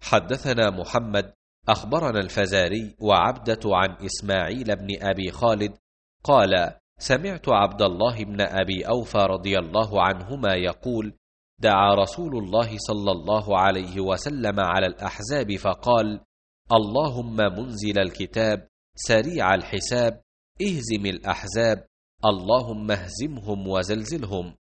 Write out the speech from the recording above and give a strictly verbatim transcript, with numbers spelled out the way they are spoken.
حدثنا محمد أخبرنا الفزاري وعبدة عن إسماعيل بن أبي خالد قال: سمعت عبد الله بن أبي أوفى رضي الله عنهما يقول: دعا رسول الله صلى الله عليه وسلم على الأحزاب فقال: اللهم منزل الكتاب سريع الحساب اهزم الأحزاب، اللهم اهزمهم وزلزلهم.